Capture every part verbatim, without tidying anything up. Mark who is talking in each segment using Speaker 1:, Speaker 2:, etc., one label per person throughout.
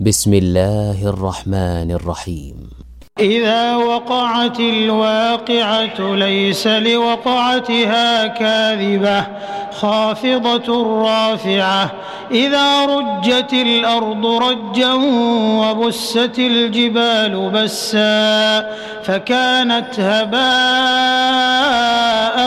Speaker 1: بسم الله الرحمن الرحيم.
Speaker 2: إذا وقعت الواقعة ليس لوقعتها كاذبة خافضة رافعة إذا رجت الأرض رجا وبست الجبال بسا فكانت هباء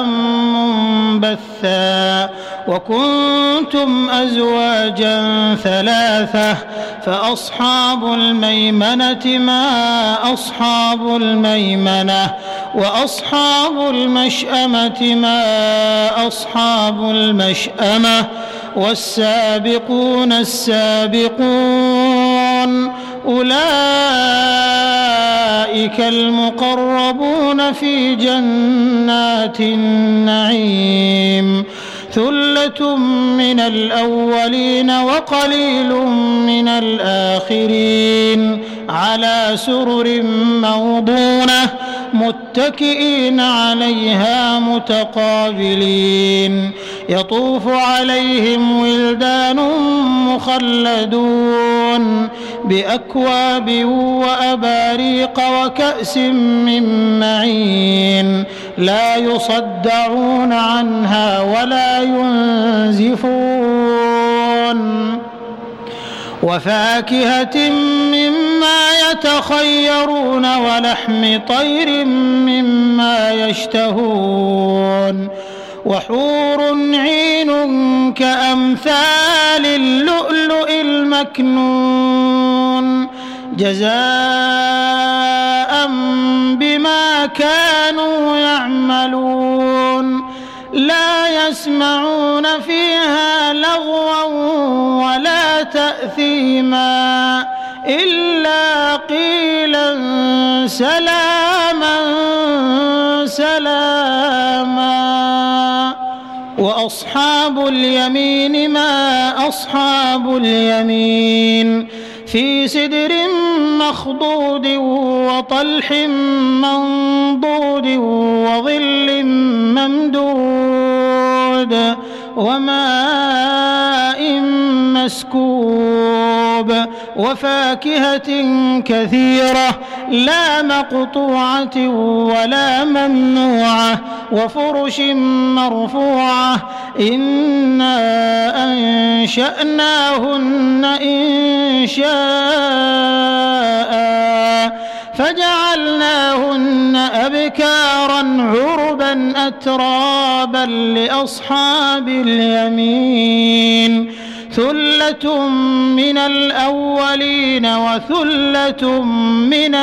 Speaker 2: منبثا وكنتم أزواجا ثلاثة فأصحاب الميمنة ما أصحاب الميمنة وأصحاب المشأمة ما أصحاب المشأمة والسابقون السابقون أولئك المقربون في جنات النعيم ثلة من الأولين وقليل من الآخرين على سرر موضونة متكئين عليها متقابلين يطوف عليهم ولدان مخلدون بأكواب وأباريق وكأس من معين لا يصدعون عنها ولا ينزفون وفاكهة مما يتخيرون ولحم طير مما يشتهون وحور عين كأمثال اللؤلؤ المكنون جزاء بما كانوا يعملون لا يسمعون فيها لغوا ولا تأثيما إلا قيلا سلاما سلاما وأصحاب اليمين ما أصحاب اليمين في سدر مخضود وطلح منضود وظل ممدود وماء مسكوب وفاكهة كثيرة لا مقطوعة ولا ممنوعة وفرش مرفوعة إنا أنشأناهن إن شاء فجعلناهن أبكارا عربا أترابا لأصحاب اليمين ثلة من الأولين وثلة من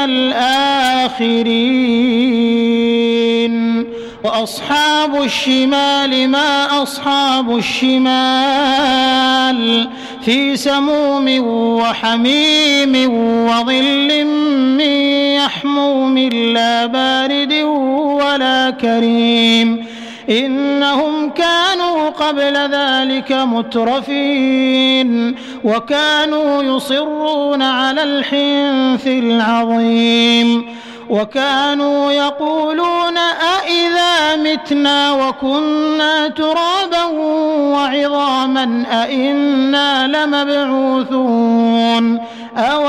Speaker 2: الآخرين وأصحاب الشمال ما أصحاب الشمال في سموم وحميم وظل من يحموم لا بارد ولا كريم إنهم كانوا قبل ذلك مترفين وكانوا يصرون على الحنث العظيم وكانوا يقولون أئذا متنا وكنا ترابا وعظاما أئنا لمبعوثون أو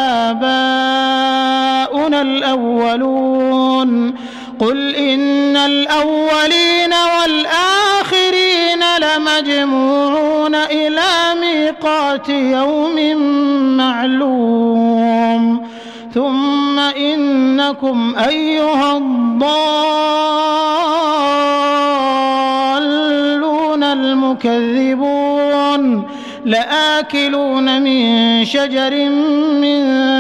Speaker 2: آباؤنا الأولون قل إن الأولين والآخرين لمجموعون إلى ميقات يوم معلوم ثم إنكم أيها الضالون المكذبون لآكلون من شجر من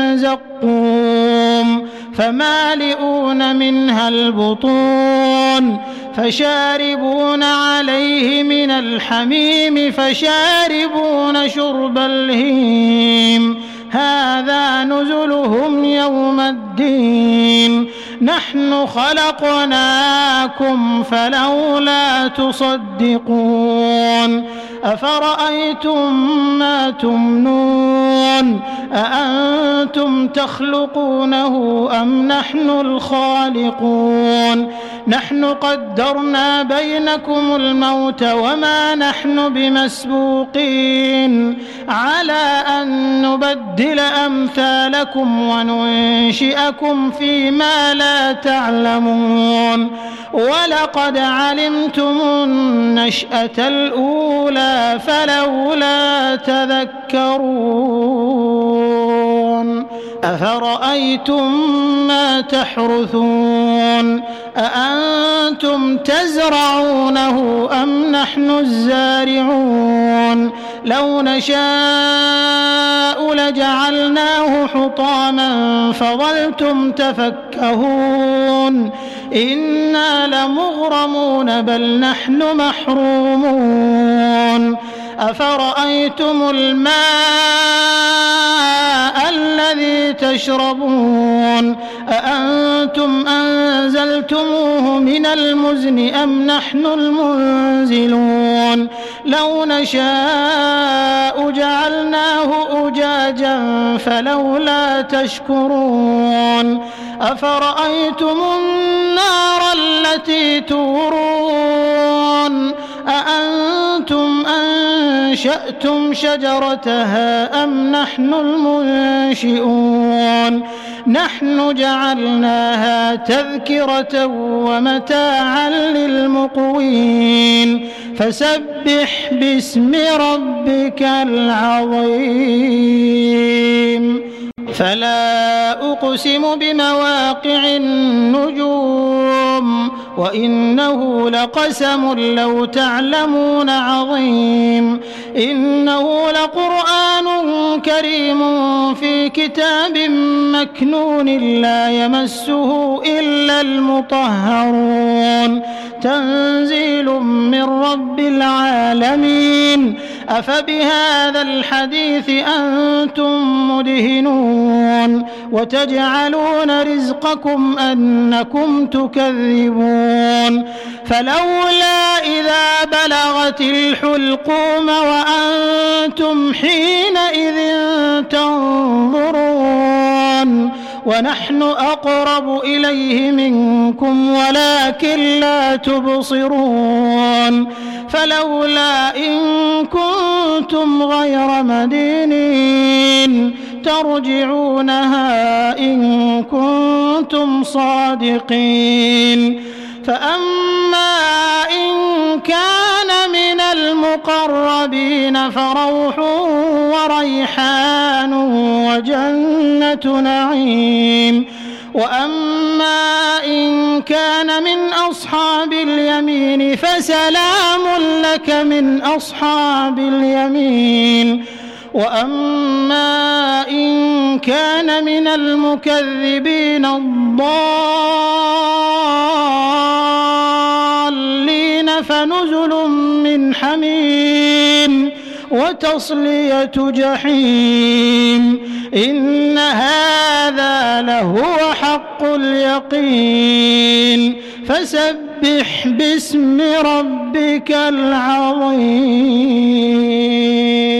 Speaker 2: زقوم فمالئون منها البطون فشاربون عليه من الحميم فشاربون شرب الهيم هذا نزلهم يوم الدين نحن خلقناكم فلولا تصدقون أفرأيتم ما تمنون أأنتم تخلقونه أم نحن الخالقون نحن قدرنا بينكم الموت وما نحن بمسبوقين على أن نبدل أمثالكم وننشئكم فيما لا تعلمون ولقد علمتم النشأة الأولى فلولا تذكرون أفرأيتم ما تحرثون أأنتم تزرعونه أم نحن الزارعون لو نشاء لجعلناه حطاما فظلتم تفكهون إنا لمغرمون بل نحن محرومون أفرأيتم الماء الذي تشربون أأنتم أنزلتموه من المزن أم نحن المنزلون لو نشاء جعلناه أجاجا فلولا تشكرون أفرأيتم النار التي تورون أأنتم أنشأتم شجرتها أم نحن المنشئون نحن جعلناها تذكرة ومتاعا للمقوين فسبح باسم ربك العظيم فلا أقسم بمواقع النجوم وإنه لقسم لو تعلمون عظيم إنه لقرآن كريم في كتاب مكنون لا يمسه إلا المطهرون تنزيل من رب العالمين أفبهذا الحديث أنتم مدهنون وتجعلون رزقكم أنكم تكذبون فلولا إذا بلغت الحلقوم وأنتم حينئذ تنظرون ونحن أقرب إليه منكم ولكن لا تبصرون فلولا إن كنتم غير مدينين ترجعونها إن كنتم صادقين فأما إن كان من المقربين فروح وريحان وجنة نعيم وأما إن كان من أصحاب اليمين فسلام لك من أصحاب اليمين وأما إن كان من المكذبين الضالين فنزل من حميم وتصلية جحيم إن هذا لهو حق اليقين فسبح باسم ربك العظيم.